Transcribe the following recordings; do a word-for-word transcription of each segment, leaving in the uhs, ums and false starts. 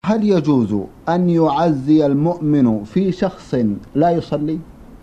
هل يجوز أن يعزي المؤمن في شخص لا يصلي؟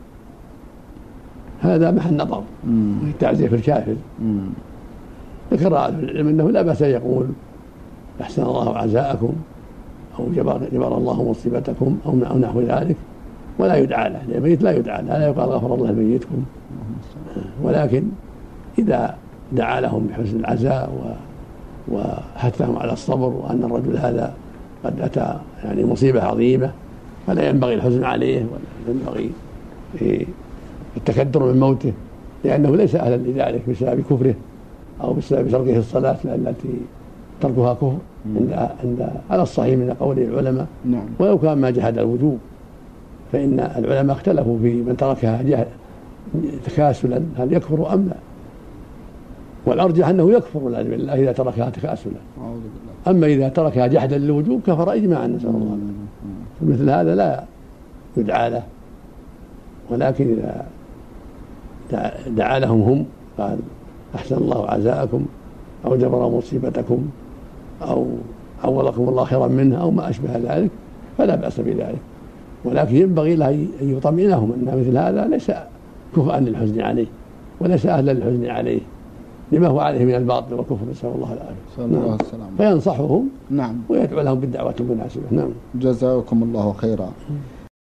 هذا محل نظر. التعزية في الكافر ذكر أهل العلم أنه لا بأس يقول أحسن الله عزاءكم أو جبر, جبر الله مصيبتكم أو نحو ذلك، ولا يدعى له، الميت لا يدعى له، لا يقال غفر الله لميتكم، ولكن إذا دعا لهم بحسن العزاء وحثهم على الصبر وأن الرجل هذا قد أتى يعني مصيبة عظيمة فلا ينبغي الحزن عليه ولا ينبغي التكدر من موته، لأنه ليس أهلا لذلك بسبب كفره أو بسبب تركه الصلاة التي تركها كفر عند عند على الصحيح من قول العلماء. نعم. ولو كان ما جحد الوجوب، فإن العلماء اختلفوا في من تركها تكاسلا هل يكفر أم لا، والأرجح أنه يكفر والعياذ بالله إذا تركها تكاسلا، أما إذا تركها جحدا للوجوب كفر إجماعا، نسأل الله. مثل هذا لا يدعى له، ولكن إذا دعا لهم هم قال أحسن الله عزاءكم أو جبر مصيبتكم أو عوضكم الله خيرا منها أو ما أشبه ذلك فلا بأس بذلك، ولكن ينبغي له أن يطمئنهم أن مثل هذا ليس كفءا للحزن عليه وليس أهلا للحزن عليه لما هو عليه من الباطل والكفر، نسأل الله العافية. نعم. فينصحهم نعم. ويدعو لهم بالدعوة المناسبة. نعم. جزاكم الله خيرا.